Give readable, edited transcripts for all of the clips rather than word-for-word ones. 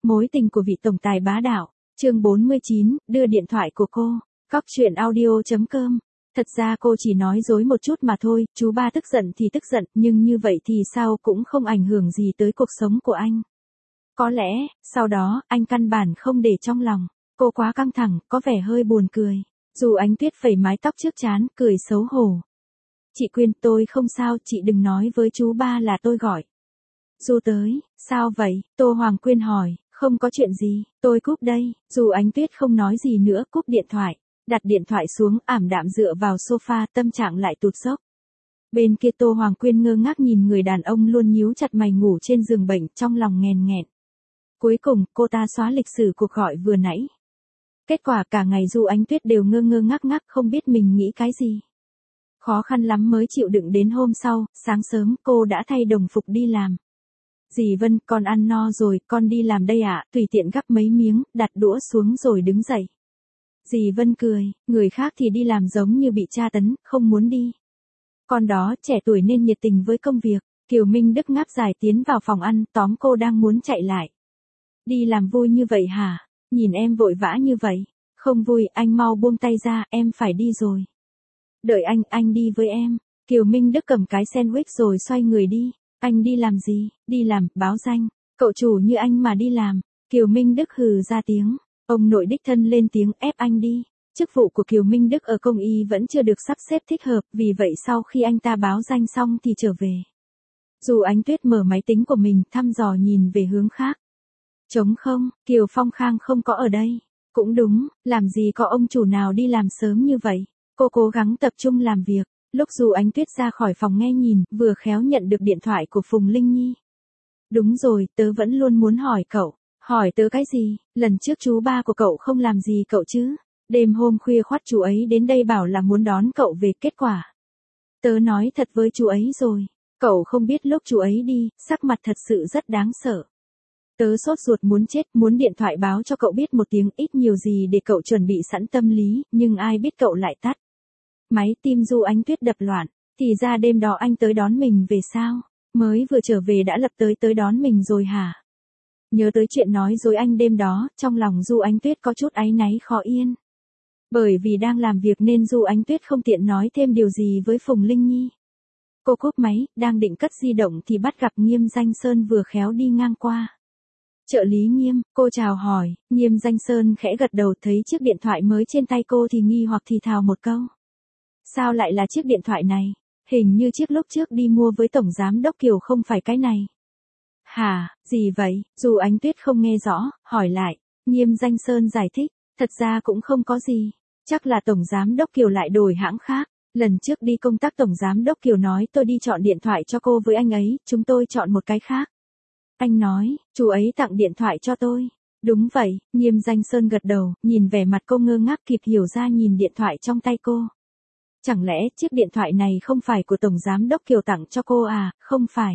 Mối tình của vị tổng tài bá đạo. Chương 49, đưa điện thoại của cô. Cóc truyện audio.com. Thật ra cô chỉ nói dối một chút mà thôi, chú ba tức giận thì tức giận, nhưng như vậy thì sao cũng không ảnh hưởng gì tới cuộc sống của anh. Có lẽ, sau đó, anh căn bản không để trong lòng. Cô quá căng thẳng, có vẻ hơi buồn cười. Dù Ánh Tuyết phẩy mái tóc trước trán, cười xấu hổ. Chị Quyên, tôi không sao, chị đừng nói với chú ba là tôi gọi. Du tới, sao vậy? Tô Hoàng Quyên hỏi, không có chuyện gì, tôi cúp đây. Dù Ánh Tuyết không nói gì nữa, cúp điện thoại. Đặt điện thoại xuống, ảm đạm dựa vào sofa, tâm trạng lại tụt dốc. Bên kia Tô Hoàng Quyên ngơ ngác nhìn người đàn ông luôn nhíu chặt mày ngủ trên giường bệnh, trong lòng nghẹn nghẹn. Cuối cùng, cô ta xóa lịch sử cuộc gọi vừa nãy. Kết quả cả ngày Du Ánh Tuyết đều ngơ ngơ ngác ngác không biết mình nghĩ cái gì. Khó khăn lắm mới chịu đựng đến hôm sau, sáng sớm cô đã thay đồng phục đi làm. Dì Vân, con ăn no rồi, con đi làm đây ạ, tùy tiện gắp mấy miếng, đặt đũa xuống rồi đứng dậy. Dì Vân cười, người khác thì đi làm giống như bị tra tấn, không muốn đi. Con đó trẻ tuổi nên nhiệt tình với công việc. Kiều Minh Đức ngáp dài tiến vào phòng ăn, tóm cô đang muốn chạy lại. Đi làm vui như vậy hả? Nhìn em vội vã như vậy. Không vui, anh mau buông tay ra, em phải đi rồi. Đợi anh đi với em. Kiều Minh Đức cầm cái sandwich rồi xoay người đi. Anh đi làm gì? Đi làm, báo danh. Cậu chủ như anh mà đi làm. Kiều Minh Đức hừ ra tiếng. Ông nội đích thân lên tiếng ép anh đi. Chức vụ của Kiều Minh Đức ở công y vẫn chưa được sắp xếp thích hợp, vì vậy sau khi anh ta báo danh xong thì trở về. Dù Ánh Tuyết mở máy tính của mình, thăm dò nhìn về hướng khác. Trống không, Kiều Phong Khang không có ở đây. Cũng đúng, làm gì có ông chủ nào đi làm sớm như vậy. Cô cố gắng tập trung làm việc. Lúc Dù Ánh Tuyết ra khỏi phòng nghe nhìn, vừa khéo nhận được điện thoại của Phùng Linh Nhi. Đúng rồi, tớ vẫn luôn muốn hỏi cậu. Hỏi tớ cái gì? Lần trước chú ba của cậu không làm gì cậu chứ? Đêm hôm khuya khoắt chú ấy đến đây bảo là muốn đón cậu về, kết quả. Tớ nói thật với chú ấy rồi. Cậu không biết lúc chú ấy đi, sắc mặt thật sự rất đáng sợ. Tớ sốt ruột muốn chết, muốn điện thoại báo cho cậu biết một tiếng ít nhiều gì để cậu chuẩn bị sẵn tâm lý, nhưng ai biết cậu lại tắt. Máy tim Du Ánh Tuyết đập loạn, thì ra đêm đó anh tới đón mình về sao? Mới vừa trở về đã lập tới đón mình rồi hả? Nhớ tới chuyện nói dối anh đêm đó, trong lòng Du Ánh Tuyết có chút áy náy khó yên. Bởi vì đang làm việc nên Du Ánh Tuyết không tiện nói thêm điều gì với Phùng Linh Nhi. Cô cúp máy, đang định cất di động thì bắt gặp Nghiêm Danh Sơn vừa khéo đi ngang qua. Trợ lý Nghiêm, cô chào hỏi, Nghiêm Danh Sơn khẽ gật đầu, thấy chiếc điện thoại mới trên tay cô thì nghi hoặc thì thào một câu. Sao lại là chiếc điện thoại này? Hình như chiếc lúc trước đi mua với Tổng Giám Đốc Kiều không phải cái này. Hả, gì vậy? Dù Ánh Tuyết không nghe rõ, hỏi lại. Nghiêm Danh Sơn giải thích, thật ra cũng không có gì. Chắc là Tổng Giám Đốc Kiều lại đổi hãng khác. Lần trước đi công tác Tổng Giám Đốc Kiều nói tôi đi chọn điện thoại cho cô với anh ấy, chúng tôi chọn một cái khác. Anh nói, chú ấy tặng điện thoại cho tôi. Đúng vậy, Nghiêm Danh Sơn gật đầu, nhìn vẻ mặt cô ngơ ngác kịp hiểu ra nhìn điện thoại trong tay cô. Chẳng lẽ chiếc điện thoại này không phải của Tổng Giám Đốc Kiều tặng cho cô à? Không phải.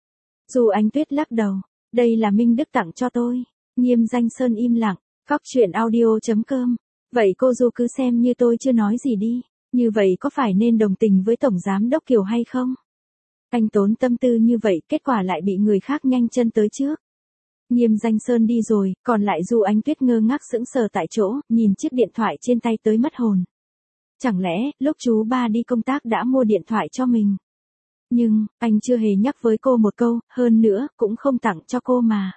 Dù Ánh Tuyết lắc đầu, đây là Minh Đức tặng cho tôi. Nghiêm Danh Sơn im lặng, cóc truyện audio.com. Vậy cô Du cứ xem như tôi chưa nói gì đi. Như vậy có phải nên đồng tình với Tổng Giám Đốc Kiều hay không? Anh tốn tâm tư như vậy, kết quả lại bị người khác nhanh chân tới trước. Nghiêm Danh Sơn đi rồi, còn lại Du Ánh Tuyết ngơ ngác sững sờ tại chỗ, nhìn chiếc điện thoại trên tay tới mất hồn. Chẳng lẽ, lúc chú ba đi công tác đã mua điện thoại cho mình? Nhưng, anh chưa hề nhắc với cô một câu, hơn nữa, cũng không tặng cho cô mà.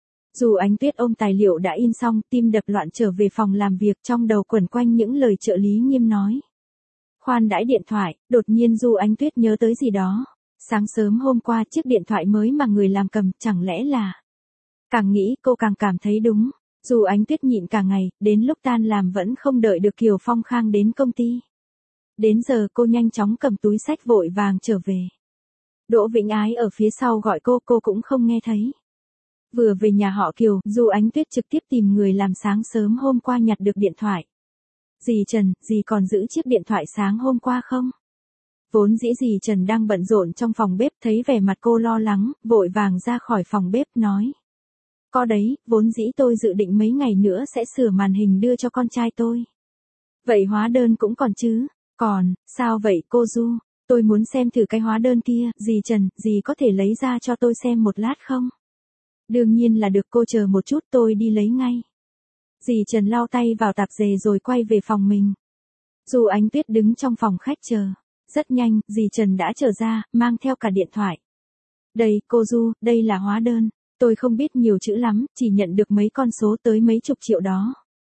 Dù Ánh Tuyết ôm tài liệu đã in xong, tim đập loạn trở về phòng làm việc, trong đầu quẩn quanh những lời trợ lý Nghiêm nói. Khoan đãi điện thoại, đột nhiên Du Ánh Tuyết nhớ tới gì đó. Sáng sớm hôm qua chiếc điện thoại mới mà người làm cầm, chẳng lẽ là... Càng nghĩ cô càng cảm thấy đúng. Dù Ánh Tuyết nhịn cả ngày, đến lúc tan làm vẫn không đợi được Kiều Phong Khang đến công ty. Đến giờ cô nhanh chóng cầm túi xách vội vàng trở về. Đỗ Vĩnh Ái ở phía sau gọi cô cũng không nghe thấy. Vừa về nhà họ Kiều, Dù Ánh Tuyết trực tiếp tìm người làm sáng sớm hôm qua nhặt được điện thoại. Dì Trần, dì còn giữ chiếc điện thoại sáng hôm qua không? Vốn dĩ dì Trần đang bận rộn trong phòng bếp, thấy vẻ mặt cô lo lắng, vội vàng ra khỏi phòng bếp nói. Có đấy, vốn dĩ tôi dự định mấy ngày nữa sẽ sửa màn hình đưa cho con trai tôi. Vậy hóa đơn cũng còn chứ? Còn, sao vậy cô Du? Tôi muốn xem thử cái hóa đơn kia, dì Trần, dì có thể lấy ra cho tôi xem một lát không? Đương nhiên là được, cô chờ một chút tôi đi lấy ngay. Dì Trần lau tay vào tạp dề rồi quay về phòng mình. Du Ánh Tuyết đứng trong phòng khách chờ. Rất nhanh, dì Trần đã trở ra, mang theo cả điện thoại. Đây, cô Du, đây là hóa đơn. Tôi không biết nhiều chữ lắm, chỉ nhận được mấy con số tới mấy chục triệu đó.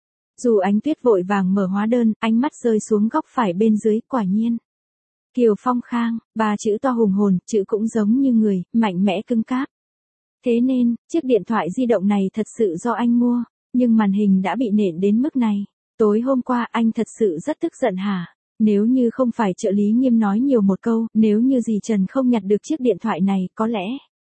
Du Ánh Tuyết vội vàng mở hóa đơn, ánh mắt rơi xuống góc phải bên dưới, quả nhiên. Kiều Phong Khang, 3 chữ to hùng hồn, chữ cũng giống như người, mạnh mẽ cứng cáp. Thế nên, chiếc điện thoại di động này thật sự do anh mua, nhưng màn hình đã bị nện đến mức này. Tối hôm qua anh thật sự rất tức giận hả? Nếu như không phải trợ lý Nghiêm nói nhiều một câu, nếu như dì Trần không nhặt được chiếc điện thoại này, có lẽ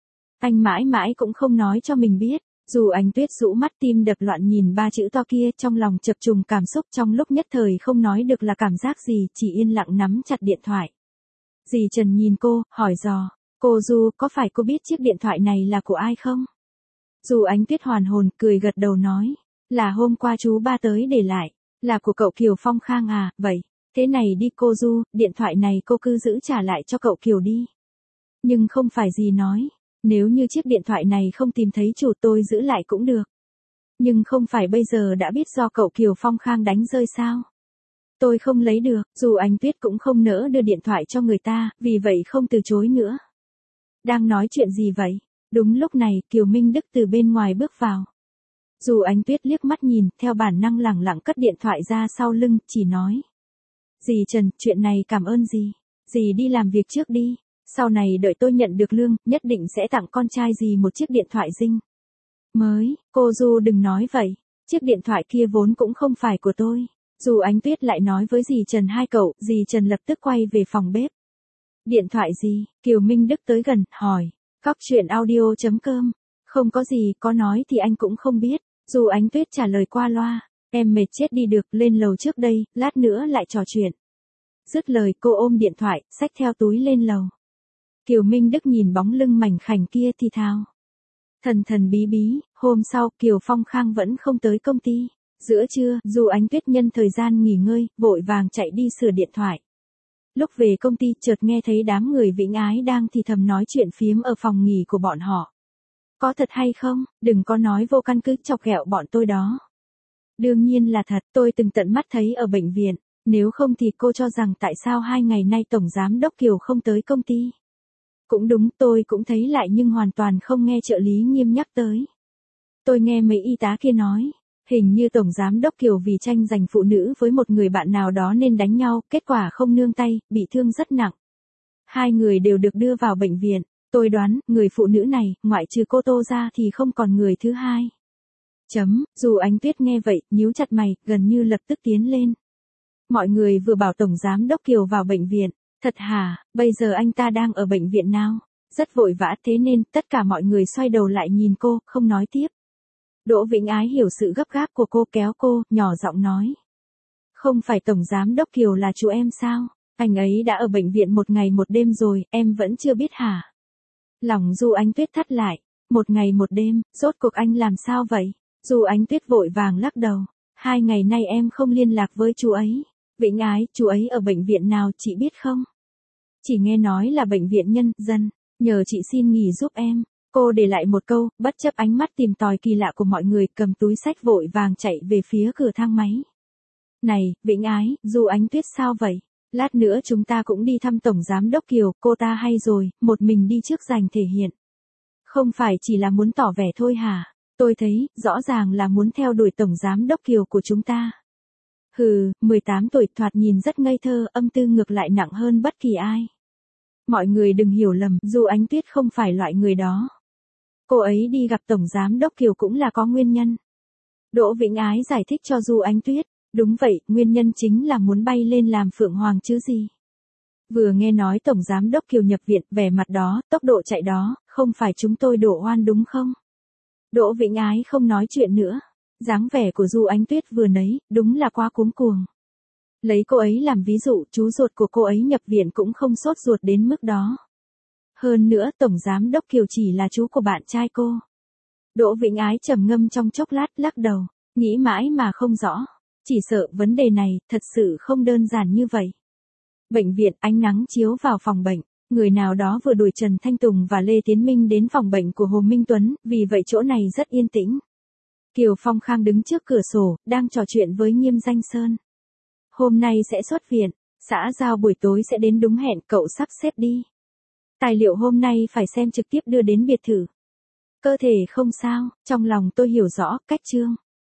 anh mãi mãi cũng không nói cho mình biết. Dù Ánh Tuyết rũ mắt tim đập loạn nhìn 3 chữ to kia, trong lòng chập trùng cảm xúc, trong lúc nhất thời không nói được là cảm giác gì, chỉ yên lặng nắm chặt điện thoại. Dì Trần nhìn cô, hỏi dò, cô Du, có phải cô biết chiếc điện thoại này là của ai không? Dù Ánh Tuyết hoàn hồn, cười gật đầu nói, là hôm qua chú ba tới để lại, là của cậu Kiều Phong Khang à, vậy, thế này đi cô Du, điện thoại này cô cứ giữ trả lại cho cậu Kiều đi. Nhưng không phải dì nói, nếu như chiếc điện thoại này không tìm thấy chủ tôi giữ lại cũng được. Nhưng không phải bây giờ đã biết do cậu Kiều Phong Khang đánh rơi sao? Tôi không lấy được, dù Ánh Tuyết cũng không nỡ đưa điện thoại cho người ta, vì vậy không từ chối nữa. Đang nói chuyện gì vậy? Đúng lúc này, Kiều Minh Đức từ bên ngoài bước vào. Dù Ánh Tuyết liếc mắt nhìn, theo bản năng lẳng lặng cất điện thoại ra sau lưng, chỉ nói. Dì Trần, chuyện này cảm ơn dì. Dì đi làm việc trước đi. Sau này đợi tôi nhận được lương, nhất định sẽ tặng con trai dì một chiếc điện thoại Dinh mới. Cô Du đừng nói vậy. Chiếc điện thoại kia vốn cũng không phải của tôi. Dù Ánh Tuyết lại nói với dì Trần hai cậu, dì Trần lập tức quay về phòng bếp. Điện thoại gì? Kiều Minh Đức tới gần, hỏi. Cóc truyện audio.com. Không có gì, có nói thì anh cũng không biết. Dù Ánh Tuyết trả lời qua loa. Em mệt chết đi được, lên lầu trước đây, lát nữa lại trò chuyện. Dứt lời cô ôm điện thoại, xách theo túi lên lầu. Kiều Minh Đức nhìn bóng lưng mảnh khảnh kia thì thào. Thần thần bí bí, hôm sau Kiều Phong Khang vẫn không tới công ty. Giữa trưa, dù Ánh Tuyết nhân thời gian nghỉ ngơi, vội vàng chạy đi sửa điện thoại. Lúc về công ty chợt nghe thấy đám người Vĩnh Ái đang thì thầm nói chuyện phiếm ở phòng nghỉ của bọn họ. Có thật hay không, đừng có nói vô căn cứ chọc ghẹo bọn tôi đó. Đương nhiên là thật, tôi từng tận mắt thấy ở bệnh viện, nếu không thì cô cho rằng tại sao 2 ngày nay Tổng Giám Đốc Kiều không tới công ty. Cũng đúng, tôi cũng thấy lại nhưng hoàn toàn không nghe trợ lý Nghiêm nhắc tới. Tôi nghe mấy y tá kia nói, hình như Tổng Giám Đốc Kiều vì tranh giành phụ nữ với một người bạn nào đó nên đánh nhau, kết quả không nương tay, bị thương rất nặng. 2 người đều được đưa vào bệnh viện, tôi đoán, người phụ nữ này, ngoại trừ cô Tô ra thì không còn người thứ hai. Dù Ánh Tuyết nghe vậy, nhíu chặt mày, gần như lập tức tiến lên. Mọi người vừa bảo Tổng Giám Đốc Kiều vào bệnh viện. Thật hả, bây giờ anh ta đang ở bệnh viện nào? Rất vội vã thế nên tất cả mọi người xoay đầu lại nhìn cô, không nói tiếp. Đỗ Vĩnh Ái hiểu sự gấp gáp của cô, kéo cô, nhỏ giọng nói. Không phải Tổng Giám Đốc Kiều là chú em sao? Anh ấy đã ở bệnh viện 1 ngày 1 đêm rồi, em vẫn chưa biết hả? Lòng Du Ánh Tuyết thắt lại. 1 ngày 1 đêm, rốt cuộc anh làm sao vậy? Du Ánh Tuyết vội vàng lắc đầu. 2 ngày nay em không liên lạc với chú ấy. Vĩnh Ái, chú ấy ở bệnh viện nào chị biết không? Chỉ nghe nói là bệnh viện nhân dân, nhờ chị xin nghỉ giúp em. Cô để lại một câu, bất chấp ánh mắt tìm tòi kỳ lạ của mọi người, cầm túi xách vội vàng chạy về phía cửa thang máy. Này, Vĩnh Ái, Du Ánh Tuyết sao vậy? Lát nữa chúng ta cũng đi thăm Tổng Giám Đốc Kiều, cô ta hay rồi, một mình đi trước giành thể hiện. Không phải chỉ là muốn tỏ vẻ thôi hả? Tôi thấy, rõ ràng là muốn theo đuổi Tổng Giám Đốc Kiều của chúng ta. Hừ, 18 tuổi thoạt nhìn rất ngây thơ, âm tư ngược lại nặng hơn bất kỳ ai. Mọi người đừng hiểu lầm, Du Ánh Tuyết không phải loại người đó. Cô ấy đi gặp Tổng Giám Đốc Kiều cũng là có nguyên nhân. Đỗ Vĩnh Ái giải thích cho Du Ánh Tuyết. Đúng vậy, nguyên nhân chính là muốn bay lên làm Phượng Hoàng chứ gì. Vừa nghe nói Tổng Giám Đốc Kiều nhập viện, vẻ mặt đó, tốc độ chạy đó, không phải chúng tôi đổ oan đúng không? Đỗ Vĩnh Ái không nói chuyện nữa. Dáng vẻ của Du Ánh Tuyết vừa nấy, đúng là quá cuống cuồng. Lấy cô ấy làm ví dụ, chú ruột của cô ấy nhập viện cũng không sốt ruột đến mức đó. Hơn nữa, Tổng Giám Đốc Kiều chỉ là chú của bạn trai cô. Đỗ Vĩnh Ái trầm ngâm trong chốc lát, lắc đầu, nghĩ mãi mà không rõ. Chỉ sợ vấn đề này, thật sự không đơn giản như vậy. Bệnh viện, ánh nắng chiếu vào phòng bệnh. Người nào đó vừa đuổi Trần Thanh Tùng và Lê Tiến Minh đến phòng bệnh của Hồ Minh Tuấn, vì vậy chỗ này rất yên tĩnh. Kiều Phong Khang đứng trước cửa sổ, đang trò chuyện với Nghiêm Danh Sơn. Hôm nay sẽ xuất viện, xã giao buổi tối sẽ đến đúng hẹn, cậu sắp xếp đi. Tài liệu hôm nay phải xem trực tiếp đưa đến biệt thự. Cơ thể không sao, trong lòng tôi hiểu rõ, cách Trương